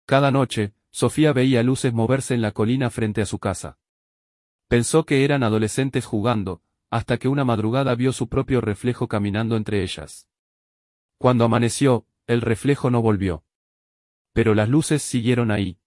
Cada noche, Sofía veía luces moverse en la colina frente a su casa. Pensó que eran adolescentes jugando, hasta que una madrugada vio su propio reflejo caminando entre ellas. Cuando amaneció, el reflejo no volvió. Pero las luces siguieron ahí.